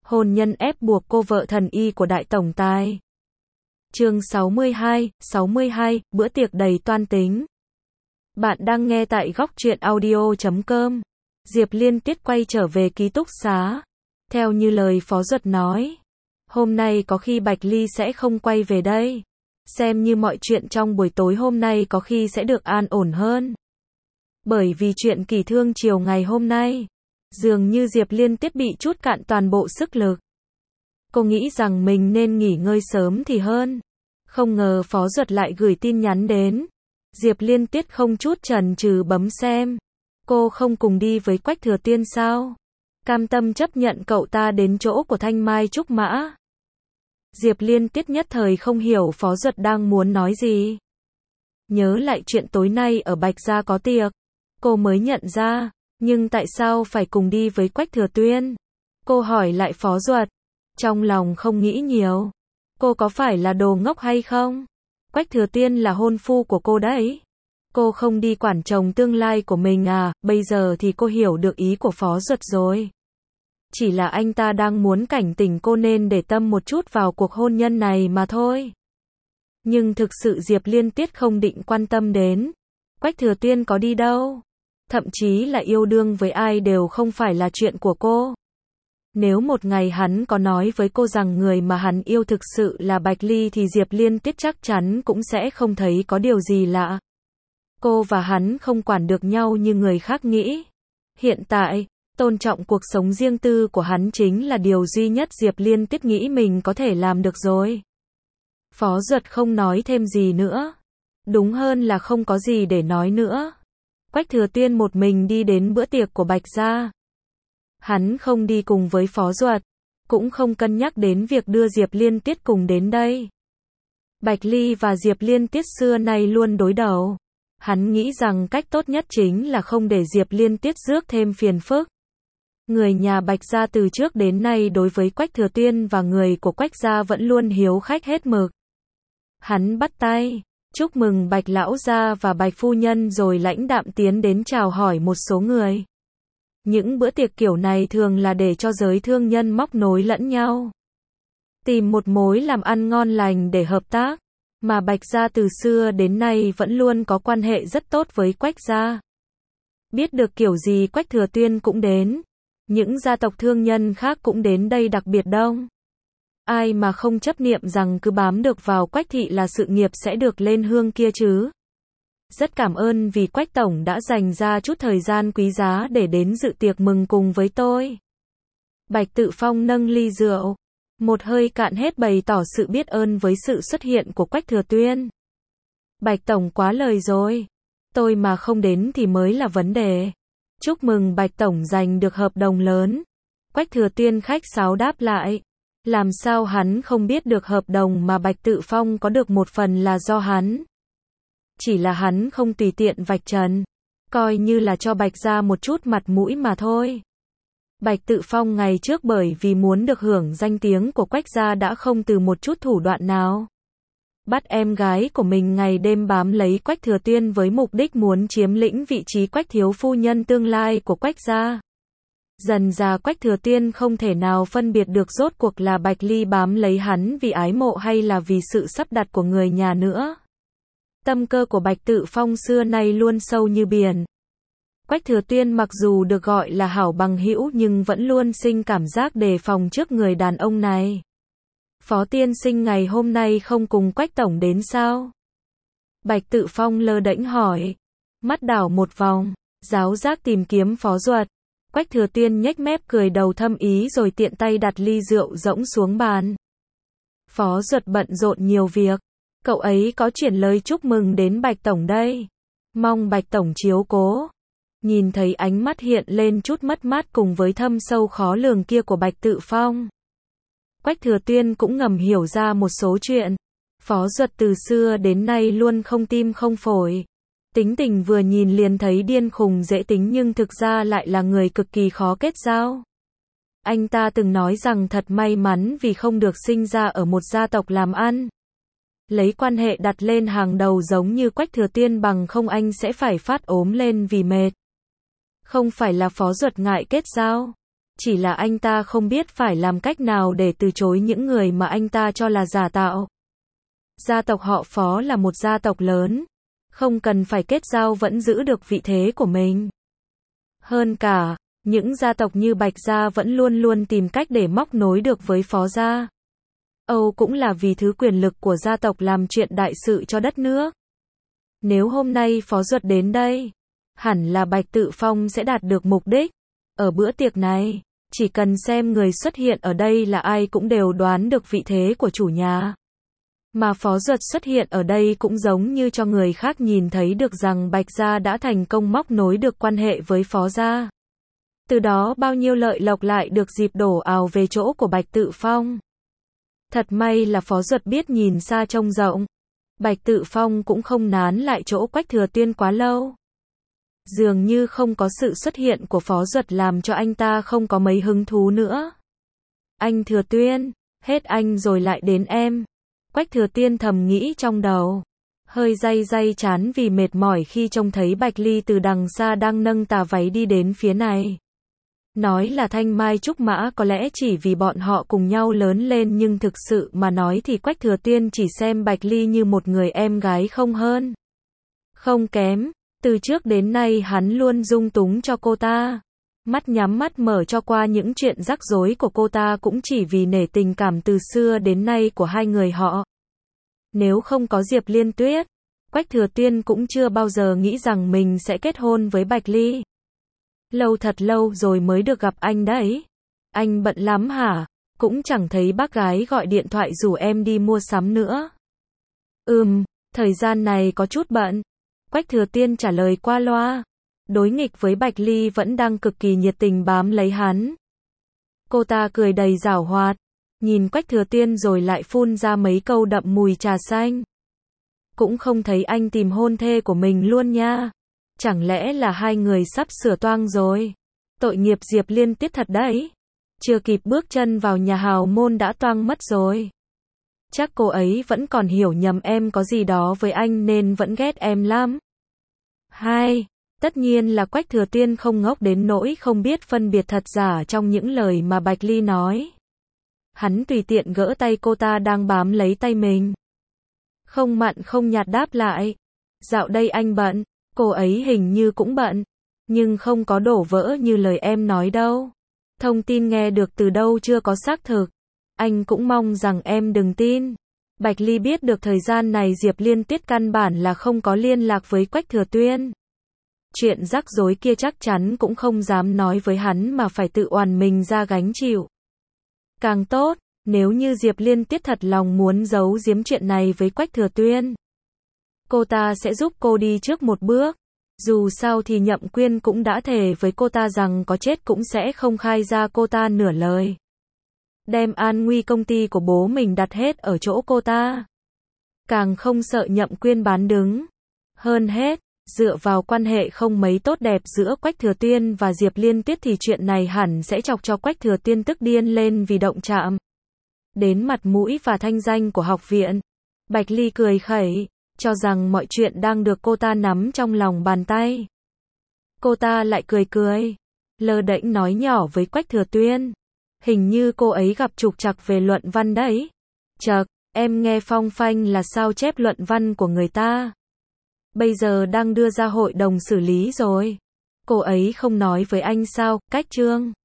Hôn nhân ép buộc cô vợ thần y của đại tổng tài. Chương 62, bữa tiệc đầy toan tính. Bạn đang nghe tại góc truyện audio.com. Diệp Liên Tiết quay trở về ký túc xá. Theo như lời Phó Duật nói, hôm nay có khi Bạch Ly sẽ không quay về đây. Xem như mọi chuyện trong buổi tối hôm nay có khi sẽ được an ổn hơn. Bởi vì chuyện kỳ thương chiều ngày hôm nay, dường như Diệp Liên Tiết bị trút cạn toàn bộ sức lực. Cô nghĩ rằng mình nên nghỉ ngơi sớm thì hơn. Không ngờ Phó Duật lại gửi tin nhắn đến. Diệp Liên Tiết không chút chần chừ bấm xem. Cô không cùng đi với Quách Thừa Tiên sao? Cam tâm chấp nhận cậu ta đến chỗ của Thanh Mai Trúc Mã. Diệp Liên Tiết nhất thời không hiểu Phó Duật đang muốn nói gì. Nhớ lại chuyện tối nay ở Bạch Gia có tiệc, cô mới nhận ra, nhưng tại sao phải cùng đi với Quách Thừa Tuyên? Cô hỏi lại Phó Duật, trong lòng không nghĩ nhiều. Cô có phải là đồ ngốc hay không? Quách Thừa Tiên là hôn phu của cô đấy. Cô không đi quản chồng tương lai của mình à? Bây giờ thì cô hiểu được ý của Phó Duật rồi. Chỉ là anh ta đang muốn cảnh tỉnh cô nên để tâm một chút vào cuộc hôn nhân này mà thôi. Nhưng thực sự Diệp Liên Tiết không định quan tâm đến. Quách Thừa Tiên có đi đâu? Thậm chí là yêu đương với ai đều không phải là chuyện của cô. Nếu một ngày hắn có nói với cô rằng người mà hắn yêu thực sự là Bạch Ly thì Diệp Liên Tiết chắc chắn cũng sẽ không thấy có điều gì lạ. Cô và hắn không quản được nhau như người khác nghĩ. Hiện tại, tôn trọng cuộc sống riêng tư của hắn chính là điều duy nhất Diệp Liên Tiết nghĩ mình có thể làm được rồi. Phó Duật không nói thêm gì nữa. Đúng hơn là không có gì để nói nữa. Quách Thừa Tiên một mình đi đến bữa tiệc của Bạch Gia. Hắn không đi cùng với Phó Duật, cũng không cân nhắc đến việc đưa Diệp Liên Tiết cùng đến đây. Bạch Ly và Diệp Liên Tiết xưa nay luôn đối đầu. Hắn nghĩ rằng cách tốt nhất chính là không để Diệp Liên Tiết rước thêm phiền phức. Người nhà Bạch Gia từ trước đến nay đối với Quách Thừa Tiên và người của Quách Gia vẫn luôn hiếu khách hết mực. Hắn bắt tay, chúc mừng Bạch Lão Gia và Bạch Phu Nhân rồi lãnh đạm tiến đến chào hỏi một số người. Những bữa tiệc kiểu này thường là để cho giới thương nhân móc nối lẫn nhau. Tìm một mối làm ăn ngon lành để hợp tác. Mà Bạch Gia từ xưa đến nay vẫn luôn có quan hệ rất tốt với Quách Gia. Biết được kiểu gì Quách Thừa Tuyên cũng đến. Những gia tộc thương nhân khác cũng đến đây đặc biệt đông. Ai mà không chấp niệm rằng cứ bám được vào Quách thị là sự nghiệp sẽ được lên hương kia chứ. Rất cảm ơn vì Quách Tổng đã dành ra chút thời gian quý giá để đến dự tiệc mừng cùng với tôi. Bạch Tự Phong nâng ly rượu, một hơi cạn hết bày tỏ sự biết ơn với sự xuất hiện của Quách Thừa Tuyên. Bạch Tổng quá lời rồi. Tôi mà không đến thì mới là vấn đề. Chúc mừng Bạch Tổng giành được hợp đồng lớn. Quách Thừa Tuyên khách sáo đáp lại. Làm sao hắn không biết được hợp đồng mà Bạch Tự Phong có được một phần là do hắn. Chỉ là hắn không tùy tiện vạch trần. Coi như là cho Bạch Gia một chút mặt mũi mà thôi. Bạch Tự Phong ngày trước bởi vì muốn được hưởng danh tiếng của Quách Gia đã không từ một chút thủ đoạn nào. Bắt em gái của mình ngày đêm bám lấy Quách Thừa Tuyên với mục đích muốn chiếm lĩnh vị trí Quách thiếu phu nhân tương lai của Quách Gia. Dần dà Quách Thừa Tuyên không thể nào phân biệt được rốt cuộc là Bạch Ly bám lấy hắn vì ái mộ hay là vì sự sắp đặt của người nhà nữa. Tâm cơ của Bạch Tự Phong xưa nay luôn sâu như biển. Quách Thừa Tuyên mặc dù được gọi là hảo bằng hữu nhưng vẫn luôn sinh cảm giác đề phòng trước người đàn ông này. Phó tiên sinh ngày hôm nay không cùng Quách Tổng đến sao? Bạch Tự Phong lơ đễnh hỏi. Mắt đảo một vòng, giáo giác tìm kiếm Phó Duật. Quách Thừa Tuyên nhếch mép cười đầu thâm ý rồi tiện tay đặt ly rượu rỗng xuống bàn. Phó Duật bận rộn nhiều việc. Cậu ấy có chuyển lời chúc mừng đến Bạch Tổng đây. Mong Bạch Tổng chiếu cố. Nhìn thấy ánh mắt hiện lên chút mất mát cùng với thâm sâu khó lường kia của Bạch Tự Phong. Quách Thừa Tuyên cũng ngầm hiểu ra một số chuyện. Phó Duật từ xưa đến nay luôn không tim không phổi. Tính tình vừa nhìn liền thấy điên khùng dễ tính nhưng thực ra lại là người cực kỳ khó kết giao. Anh ta từng nói rằng thật may mắn vì không được sinh ra ở một gia tộc làm ăn. Lấy quan hệ đặt lên hàng đầu giống như Quách Thừa Tiên bằng không anh sẽ phải phát ốm lên vì mệt. Không phải là Phó Duật ngại kết giao. Chỉ là anh ta không biết phải làm cách nào để từ chối những người mà anh ta cho là giả tạo. Gia tộc họ Phó là một gia tộc lớn, không cần phải kết giao vẫn giữ được vị thế của mình. Hơn cả, những gia tộc như Bạch gia vẫn luôn luôn tìm cách để móc nối được với Phó gia. Âu cũng là vì thứ quyền lực của gia tộc làm chuyện đại sự cho đất nước. Nếu hôm nay Phó Duật đến đây, hẳn là Bạch Tự Phong sẽ đạt được mục đích. Ở bữa tiệc này, chỉ cần xem người xuất hiện ở đây là ai cũng đều đoán được vị thế của chủ nhà. Mà Phó Duật xuất hiện ở đây cũng giống như cho người khác nhìn thấy được rằng Bạch gia đã thành công móc nối được quan hệ với Phó gia. Từ đó bao nhiêu lợi lộc lại được dịp đổ ào về chỗ của Bạch Tự Phong. Thật may là Phó Duật biết nhìn xa trông rộng. Bạch Tự Phong cũng không nán lại chỗ Quách Thừa Tiên quá lâu. Dường như không có sự xuất hiện của Phó Duật làm cho anh ta không có mấy hứng thú nữa. Anh Thừa Tuyên, hết anh rồi lại đến em. Quách Thừa Tiên thầm nghĩ trong đầu. Hơi day chán vì mệt mỏi khi trông thấy Bạch Ly từ đằng xa đang nâng tà váy đi đến phía này. Nói là thanh mai trúc mã có lẽ chỉ vì bọn họ cùng nhau lớn lên, nhưng thực sự mà nói thì Quách Thừa Tiên chỉ xem Bạch Ly như một người em gái không hơn, không kém. Từ trước đến nay hắn luôn dung túng cho cô ta, mắt nhắm mắt mở cho qua những chuyện rắc rối của cô ta cũng chỉ vì nể tình cảm từ xưa đến nay của hai người họ. Nếu không có Diệp Liên Tuyết, Quách Thừa Tiên cũng chưa bao giờ nghĩ rằng mình sẽ kết hôn với Bạch Ly. Lâu thật lâu rồi mới được gặp anh đấy. Anh bận lắm hả? Cũng chẳng thấy bác gái gọi điện thoại rủ em đi mua sắm nữa. Thời gian này có chút bận. Quách Thừa Tiên trả lời qua loa. Đối nghịch với Bạch Ly vẫn đang cực kỳ nhiệt tình bám lấy hắn. Cô ta cười đầy giảo hoạt, nhìn Quách Thừa Tiên rồi lại phun ra mấy câu đậm mùi trà xanh. Cũng không thấy anh tìm hôn thê của mình luôn nha. Chẳng lẽ là hai người sắp sửa toang rồi? Tội nghiệp Diệp Liên Tuyết thật đấy. Chưa kịp bước chân vào nhà hào môn đã toang mất rồi. Chắc cô ấy vẫn còn hiểu nhầm em có gì đó với anh nên vẫn ghét em lắm. Tất nhiên là Quách Thừa Tiên không ngốc đến nỗi không biết phân biệt thật giả trong những lời mà Bạch Ly nói. Hắn tùy tiện gỡ tay cô ta đang bám lấy tay mình. Không mặn không nhạt đáp lại. Dạo đây anh bận. Cô ấy hình như cũng bận, nhưng không có đổ vỡ như lời em nói đâu. Thông tin nghe được từ đâu chưa có xác thực. Anh cũng mong rằng em đừng tin. Bạch Ly biết được thời gian này Diệp Liên Tuyết căn bản là không có liên lạc với Quách Thừa Tuyên. Chuyện rắc rối kia chắc chắn cũng không dám nói với hắn mà phải tự oằn mình ra gánh chịu. Càng tốt, nếu như Diệp Liên Tuyết thật lòng muốn giấu giếm chuyện này với Quách Thừa Tuyên, cô ta sẽ giúp cô đi trước một bước. Dù sao thì Nhậm Quyên cũng đã thề với cô ta rằng có chết cũng sẽ không khai ra cô ta nửa lời. Đem an nguy công ty của bố mình đặt hết ở chỗ cô ta. Càng không sợ Nhậm Quyên bán đứng. Hơn hết, dựa vào quan hệ không mấy tốt đẹp giữa Quách Thừa Tiên và Diệp Liên Tuyết thì chuyện này hẳn sẽ chọc cho Quách Thừa Tiên tức điên lên vì động chạm đến mặt mũi và thanh danh của học viện. Bạch Ly cười khẩy, cho rằng mọi chuyện đang được cô ta nắm trong lòng bàn tay. Cô ta lại cười, lơ đễnh nói nhỏ với Quách Thừa Tuyên. Hình như cô ấy gặp trục trặc về luận văn đấy. Chậc, em nghe phong phanh là sao chép luận văn của người ta. Bây giờ đang đưa ra hội đồng xử lý rồi. Cô ấy không nói với anh sao, Cách Trương.